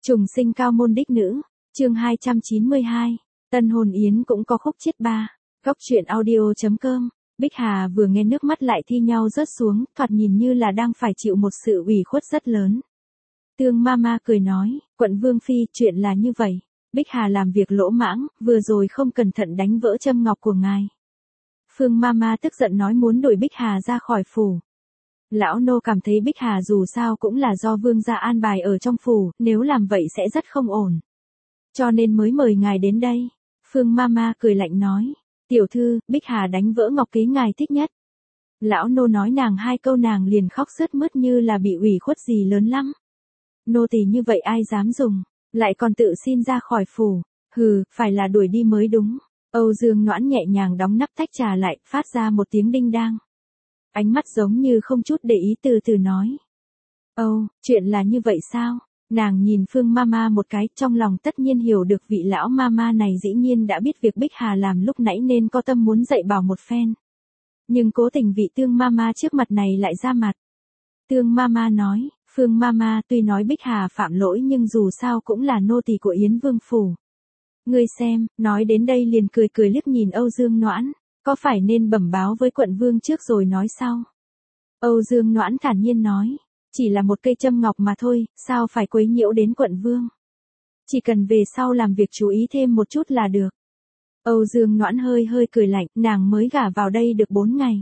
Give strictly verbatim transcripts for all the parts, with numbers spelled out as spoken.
Trùng sinh cao môn đích nữ, chương hai trăm chín mươi hai, tân hôn yến cũng có khúc chiết ba, góc truyện audio.com, Bích Hà vừa nghe nước mắt lại thi nhau rớt xuống, thoạt nhìn như là đang phải chịu một sự ủy khuất rất lớn. Tương Mama cười nói, quận Vương Phi, chuyện là như vậy, Bích Hà làm việc lỗ mãng, vừa rồi không cẩn thận đánh vỡ châm ngọc của ngài. Phương Mama tức giận nói muốn đuổi Bích Hà ra khỏi phủ. Lão nô cảm thấy Bích Hà dù sao cũng là do vương gia an bài ở trong phủ, nếu làm vậy sẽ rất không ổn. Cho nên mới mời ngài đến đây. Phương Mama cười lạnh nói, tiểu thư, Bích Hà đánh vỡ ngọc ký ngài thích nhất. Lão nô nói nàng hai câu nàng liền khóc sướt mướt như là bị ủy khuất gì lớn lắm. Nô tỳ như vậy ai dám dùng, lại còn tự xin ra khỏi phủ, hừ, phải là đuổi đi mới đúng. Âu Dương Noãn nhẹ nhàng đóng nắp tách trà lại, phát ra một tiếng đinh đang. Ánh mắt giống như không chút để ý từ từ nói. Âu, chuyện là như vậy sao? Nàng nhìn Phương Mama một cái, trong lòng tất nhiên hiểu được vị lão Mama này dĩ nhiên đã biết việc Bích Hà làm lúc nãy nên có tâm muốn dạy bảo một phen. Nhưng cố tình vị Tương Mama trước mặt này lại ra mặt. Tương Mama nói, Phương Mama tuy nói Bích Hà phạm lỗi nhưng dù sao cũng là nô tỳ của Yến Vương Phủ. Ngươi xem, nói đến đây liền cười cười liếc nhìn Âu Dương Noãn. Có phải nên bẩm báo với quận vương trước rồi nói sau? Âu Dương Noãn thản nhiên nói, chỉ là một cây châm ngọc mà thôi, sao phải quấy nhiễu đến quận vương? Chỉ cần về sau làm việc chú ý thêm một chút là được. Âu Dương Noãn hơi hơi cười lạnh, nàng mới gả vào đây được bốn ngày.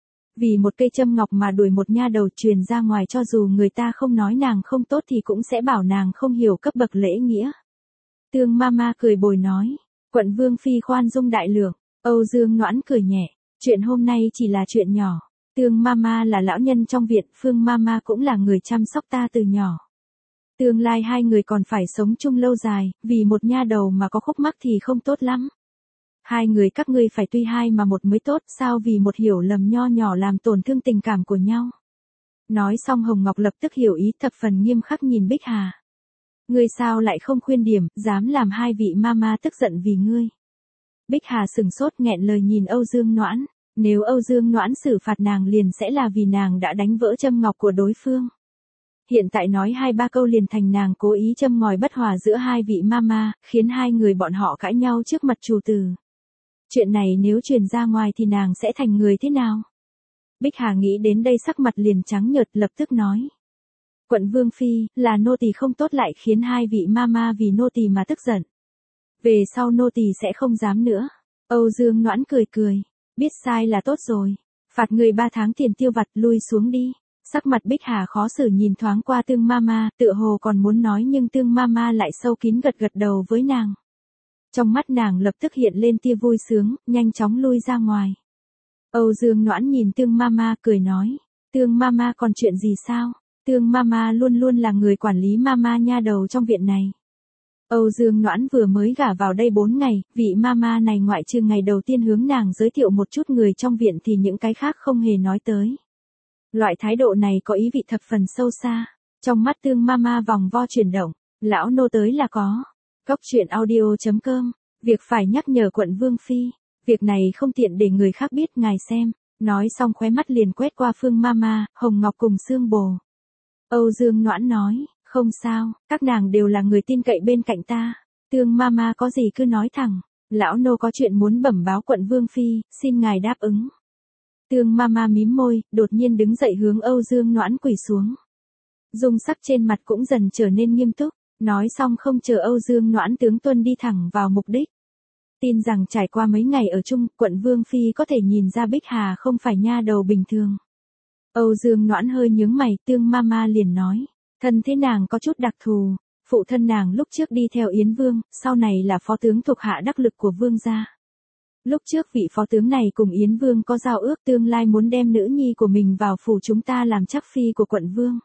Vì một cây châm ngọc mà đuổi một nha đầu truyền ra ngoài, cho dù người ta không nói nàng không tốt thì cũng sẽ bảo nàng không hiểu cấp bậc lễ nghĩa. Tương Mama cười bồi nói, quận vương phi khoan dung đại lượng. Âu Dương Noãn cười nhẹ, chuyện hôm nay chỉ là chuyện nhỏ. Tương Mama là lão nhân trong viện, Phương Mama cũng là người chăm sóc ta từ nhỏ. Tương lai hai người còn phải sống chung lâu dài, vì một nha đầu mà có khúc mắc thì không tốt lắm. Hai người các ngươi phải tuy hai mà một mới tốt, sao vì một hiểu lầm nho nhỏ làm tổn thương tình cảm của nhau. Nói xong Hồng Ngọc lập tức hiểu ý, thập phần nghiêm khắc nhìn Bích Hà. Ngươi sao lại không khuyên điểm, dám làm hai vị Mama tức giận vì ngươi. Bích Hà sừng sốt nghẹn lời nhìn Âu Dương Noãn, nếu Âu Dương Noãn xử phạt nàng liền sẽ là vì nàng đã đánh vỡ châm ngọc của đối phương. Hiện tại nói hai ba câu liền thành nàng cố ý châm ngòi bất hòa giữa hai vị Mama, khiến hai người bọn họ cãi nhau trước mặt chủ tử. Chuyện này nếu truyền ra ngoài thì nàng sẽ thành người thế nào? Bích Hà nghĩ đến đây sắc mặt liền trắng nhợt, lập tức nói. Quận Vương Phi, là nô tỳ không tốt lại khiến hai vị Mama vì nô tỳ mà tức giận. Về sau nô tỳ sẽ không dám nữa. Âu Dương Noãn cười cười, biết sai là tốt rồi, phạt người ba tháng tiền tiêu vặt, lui xuống đi. Sắc mặt Bích Hà khó xử nhìn thoáng qua Tương Mama, tựa hồ còn muốn nói nhưng Tương Mama lại sâu kín gật gật đầu với nàng. Trong mắt nàng lập tức hiện lên tia vui sướng, nhanh chóng lui ra ngoài. Âu Dương Noãn nhìn Tương Mama cười nói, Tương Mama còn chuyện gì sao? Tương Mama luôn luôn là người quản lý Mama nha đầu trong viện này. Âu Dương Noãn vừa mới gả vào đây bốn ngày, vị Mama này ngoại trừ ngày đầu tiên hướng nàng giới thiệu một chút người trong viện thì những cái khác không hề nói tới. Loại thái độ này có ý vị thập phần sâu xa. Trong mắt Tương Mama vòng vo chuyển động, lão nô tới là có. Góc truyện audio.com, việc phải nhắc nhở quận Vương Phi, việc này không tiện để người khác biết, ngài xem. Nói xong khóe mắt liền quét qua Phương Mama, Hồng Ngọc cùng Sương Bồ. Âu Dương Noãn nói, không sao, các nàng đều là người tin cậy bên cạnh ta. Tương Mama có gì cứ nói thẳng, lão nô có chuyện muốn bẩm báo quận Vương Phi, xin ngài đáp ứng. Tương Mama mím môi, đột nhiên đứng dậy hướng Âu Dương Noãn quỳ xuống. Dung sắc trên mặt cũng dần trở nên nghiêm túc, nói xong không chờ Âu Dương Noãn tướng tuân đi thẳng vào mục đích. Tin rằng trải qua mấy ngày ở chung, quận Vương Phi có thể nhìn ra Bích Hà không phải nha đầu bình thường. Âu Dương Noãn hơi nhướng mày, Tương Mama liền nói. Thân thế nàng có chút đặc thù, phụ thân nàng lúc trước đi theo Yến Vương, sau này là phó tướng thuộc hạ đắc lực của Vương gia. Lúc trước vị phó tướng này cùng Yến Vương có giao ước tương lai muốn đem nữ nhi của mình vào phủ chúng ta làm chắc phi của quận Vương.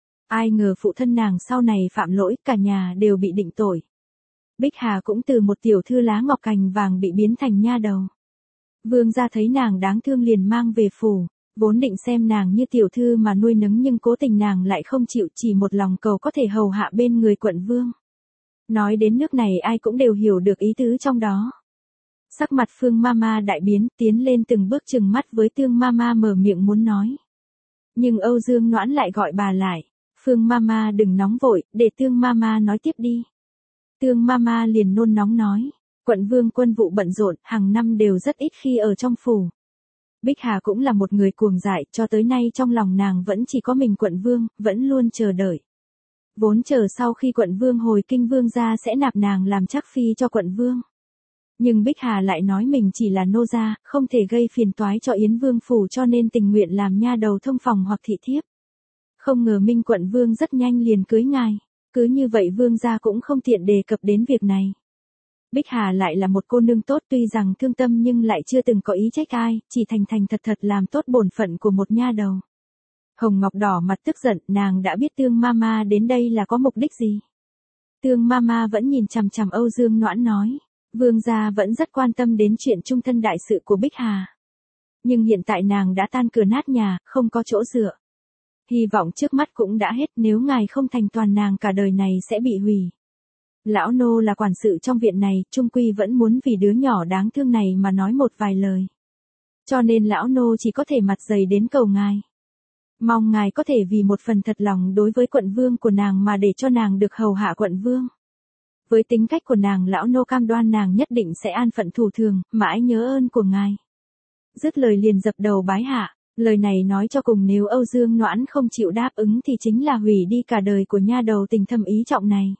Ai ngờ phụ thân nàng sau này phạm lỗi, cả nhà đều bị định tội. Bích Hà cũng từ một tiểu thư lá ngọc cành vàng bị biến thành nha đầu. Vương gia thấy nàng đáng thương liền mang về phủ. Vốn định xem nàng như tiểu thư mà nuôi nấng nhưng cố tình nàng lại không chịu, chỉ một lòng cầu có thể hầu hạ bên người quận vương. Nói đến nước này ai cũng đều hiểu được ý tứ trong đó. Sắc mặt Phương Mama đại biến, tiến lên từng bước chừng mắt với Tương Mama mở miệng muốn nói. Nhưng Âu Dương Noãn lại gọi bà lại. Phương Mama đừng nóng vội, để Tương Mama nói tiếp đi. Tương Mama liền nôn nóng nói, quận vương quân vụ bận rộn, hàng năm đều rất ít khi ở trong phủ. Bích Hà cũng là một người cuồng dại, cho tới nay trong lòng nàng vẫn chỉ có mình quận vương, vẫn luôn chờ đợi. Vốn chờ sau khi quận vương hồi kinh vương gia sẽ nạp nàng làm trác phi cho quận vương. Nhưng Bích Hà lại nói mình chỉ là nô gia, không thể gây phiền toái cho Yến Vương phủ cho nên tình nguyện làm nha đầu thông phòng hoặc thị thiếp. Không ngờ Minh quận vương rất nhanh liền cưới ngài, cứ như vậy vương gia cũng không tiện đề cập đến việc này. Bích Hà lại là một cô nương tốt, tuy rằng thương tâm nhưng lại chưa từng có ý trách ai, chỉ thành thành thật thật làm tốt bổn phận của một nha đầu. Hồng Ngọc đỏ mặt tức giận, nàng đã biết Tương Mama đến đây là có mục đích gì. Tương Mama vẫn nhìn chằm chằm Âu Dương Noãn nói, vương gia vẫn rất quan tâm đến chuyện trung thân đại sự của Bích Hà. Nhưng hiện tại nàng đã tan cửa nát nhà, không có chỗ dựa. Hy vọng trước mắt cũng đã hết, nếu ngài không thành toàn nàng cả đời này sẽ bị hủy. Lão nô là quản sự trong viện này, trung quy vẫn muốn vì đứa nhỏ đáng thương này mà nói một vài lời. Cho nên lão nô chỉ có thể mặt dày đến cầu ngài. Mong ngài có thể vì một phần thật lòng đối với quận vương của nàng mà để cho nàng được hầu hạ quận vương. Với tính cách của nàng, lão nô cam đoan nàng nhất định sẽ an phận thủ thường, mãi nhớ ơn của ngài. Dứt lời liền dập đầu bái hạ, lời này nói cho cùng nếu Âu Dương Noãn không chịu đáp ứng thì chính là hủy đi cả đời của nha đầu tình thâm ý trọng này.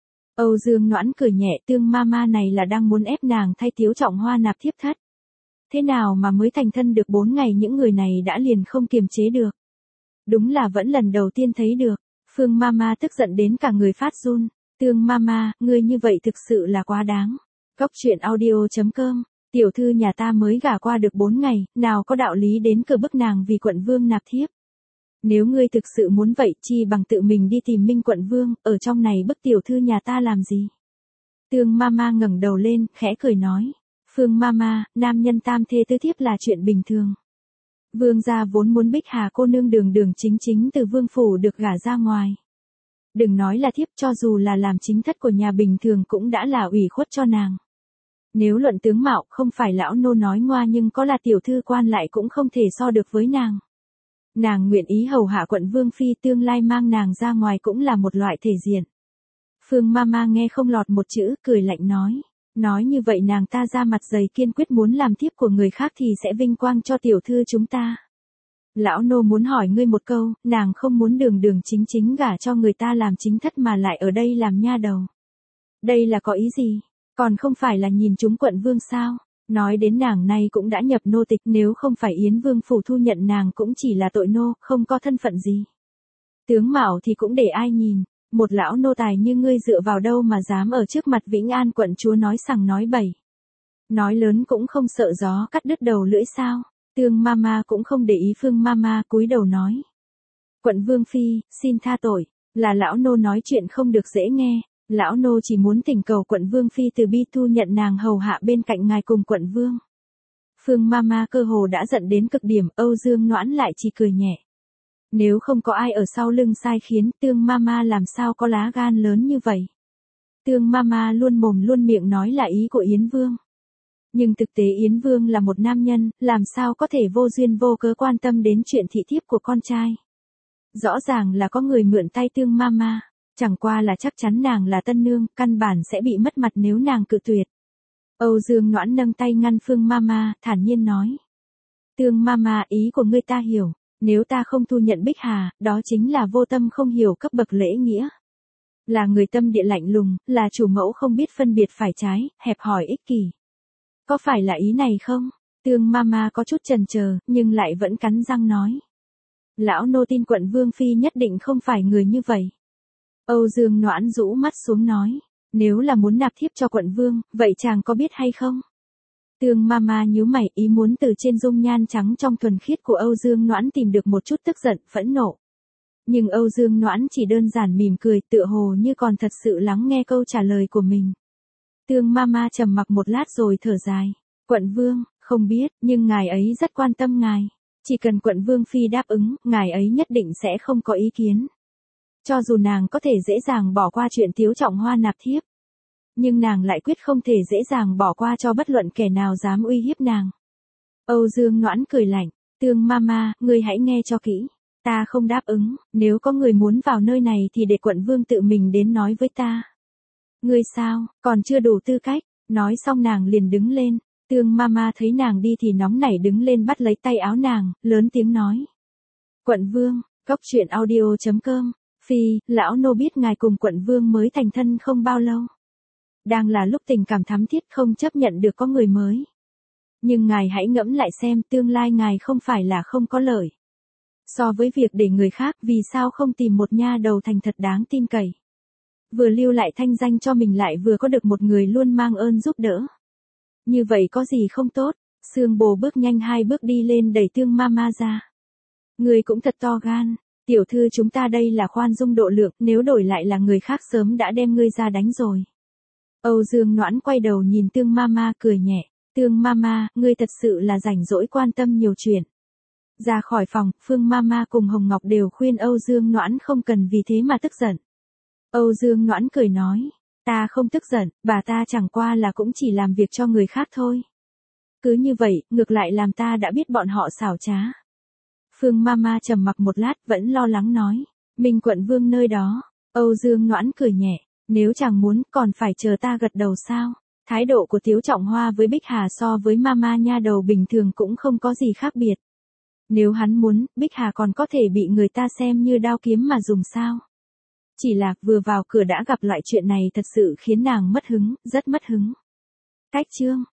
Âu Dương Noãn cười nhẹ, Tương Mama này là đang muốn ép nàng thay Tiếu Trọng Hoa nạp thiếp thất. Thế nào mà mới thành thân được bốn ngày những người này đã liền không kiềm chế được. Đúng là vẫn lần đầu tiên thấy được. Phương Mama tức giận đến cả người phát run. Tương Mama, ngươi như vậy thực sự là quá đáng. Góc truyện audio chấm com, tiểu thư nhà ta mới gả qua được bốn ngày, nào có đạo lý đến cửa bức nàng vì quận vương nạp thiếp. Nếu ngươi thực sự muốn vậy, chi bằng tự mình đi tìm Minh quận vương, ở trong này bức tiểu thư nhà ta làm gì? Tương Mama ngẩng đầu lên, khẽ cười nói. Phương Mama, nam nhân tam thê tứ thiếp là chuyện bình thường. Vương gia vốn muốn Bích Hà cô nương đường đường chính chính từ vương phủ được gả ra ngoài. Đừng nói là thiếp, cho dù là làm chính thất của nhà bình thường cũng đã là ủy khuất cho nàng. Nếu luận tướng mạo, không phải lão nô nói ngoa nhưng có là tiểu thư quan lại cũng không thể so được với nàng. Nàng nguyện ý hầu hạ quận vương phi, tương lai mang nàng ra ngoài cũng là một loại thể diện. Phương Mama nghe không lọt một chữ, cười lạnh nói. Nói như vậy nàng ta ra mặt dày kiên quyết muốn làm thiếp của người khác thì sẽ vinh quang cho tiểu thư chúng ta. Lão nô muốn hỏi ngươi một câu, nàng không muốn đường đường chính chính gả cho người ta làm chính thất mà lại ở đây làm nha đầu. Đây là có ý gì? Còn không phải là nhìn chúng quận vương sao? Nói đến nàng này cũng đã nhập nô tịch, nếu không phải Yến Vương phủ thu nhận nàng cũng chỉ là tội nô, không có thân phận gì. Tướng mạo thì cũng để ai nhìn, một lão nô tài như ngươi dựa vào đâu mà dám ở trước mặt Vĩnh An quận chúa nói sằng nói bậy. Nói lớn cũng không sợ gió cắt đứt đầu lưỡi sao? Tương Mama cũng không để ý Phương Mama cúi đầu nói. Quận vương phi, xin tha tội, là lão nô nói chuyện không được dễ nghe. Lão nô chỉ muốn thỉnh cầu quận vương phi từ bi thu nhận nàng hầu hạ bên cạnh ngài cùng quận vương. Phương Mama cơ hồ đã giận đến cực điểm, Âu Dương Noãn lại chỉ cười nhẹ. Nếu không có ai ở sau lưng sai khiến, Tương Mama làm sao có lá gan lớn như vậy. Tương Mama luôn mồm luôn miệng nói là ý của Yến Vương. Nhưng thực tế Yến Vương là một nam nhân, làm sao có thể vô duyên vô cớ quan tâm đến chuyện thị thiếp của con trai. Rõ ràng là có người mượn tay Tương Mama. Chẳng qua là chắc chắn nàng là tân nương, căn bản sẽ bị mất mặt nếu nàng cự tuyệt. Âu Dương Noãn nâng tay ngăn Phương Mama, thản nhiên nói. Tương Mama, ý của ngươi ta hiểu, nếu ta không thu nhận Bích Hà, đó chính là vô tâm không hiểu cấp bậc lễ nghĩa. Là người tâm địa lạnh lùng, là chủ mẫu không biết phân biệt phải trái, hẹp hòi ích kỷ. Có phải là ý này không? Tương Mama có chút chần chờ, nhưng lại vẫn cắn răng nói. Lão nô tin quận vương phi nhất định không phải người như vậy. Âu Dương Noãn rũ mắt xuống nói, nếu là muốn nạp thiếp cho quận vương, vậy chàng có biết hay không? Tương Mama nhíu mày, ý muốn từ trên dung nhan trắng trong thuần khiết của Âu Dương Noãn tìm được một chút tức giận, phẫn nộ. Nhưng Âu Dương Noãn chỉ đơn giản mỉm cười, tựa hồ như còn thật sự lắng nghe câu trả lời của mình. Tương Mama trầm mặc một lát rồi thở dài, quận vương, không biết, nhưng ngài ấy rất quan tâm ngài. Chỉ cần quận vương phi đáp ứng, ngài ấy nhất định sẽ không có ý kiến. Cho dù nàng có thể dễ dàng bỏ qua chuyện Tiếu Trọng Hoa nạp thiếp, nhưng nàng lại quyết không thể dễ dàng bỏ qua cho bất luận kẻ nào dám uy hiếp nàng. Âu Dương Noãn cười lạnh, Tương Mama, ngươi hãy nghe cho kỹ. Ta không đáp ứng, nếu có người muốn vào nơi này thì để quận vương tự mình đến nói với ta. Ngươi sao, còn chưa đủ tư cách, nói xong nàng liền đứng lên, Tương Mama thấy nàng đi thì nóng nảy đứng lên bắt lấy tay áo nàng, lớn tiếng nói. Quận vương, Cốc truyện audio chấm com, phi, lão nô biết ngài cùng quận vương mới thành thân không bao lâu. Đang là lúc tình cảm thắm thiết không chấp nhận được có người mới. Nhưng ngài hãy ngẫm lại xem tương lai ngài không phải là không có lợi. So với việc để người khác vì sao không tìm một nha đầu thành thật đáng tin cậy. Vừa lưu lại thanh danh cho mình lại vừa có được một người luôn mang ơn giúp đỡ. Như vậy có gì không tốt, Sương Bồ bước nhanh hai bước đi lên đẩy Tương Mama ra. Người cũng thật to gan, tiểu thư chúng ta đây là khoan dung độ lượng, nếu đổi lại là người khác sớm đã đem ngươi ra đánh rồi. Âu Dương Noãn quay đầu nhìn Tương Mama cười nhẹ, Tương Mama, ngươi thật sự là rảnh rỗi quan tâm nhiều chuyện. Ra khỏi phòng, Phương Mama cùng Hồng Ngọc đều khuyên Âu Dương Noãn không cần vì thế mà tức giận. Âu Dương Noãn cười nói, ta không tức giận, bà ta chẳng qua là cũng chỉ làm việc cho người khác thôi. Cứ như vậy, ngược lại làm ta đã biết bọn họ xảo trá. Phương Mama trầm mặc một lát vẫn lo lắng nói, Minh quận vương nơi đó. Âu Dương Noãn cười nhẹ, nếu chàng muốn còn phải chờ ta gật đầu sao. Thái độ của Tiếu Trọng Hoa với Bích Hà so với Mama nha đầu bình thường cũng không có gì khác biệt. Nếu hắn muốn, Bích Hà còn có thể bị người ta xem như đao kiếm mà dùng sao. Chỉ là vừa vào cửa đã gặp loại chuyện này thật sự khiến nàng mất hứng, rất mất hứng. Cách chương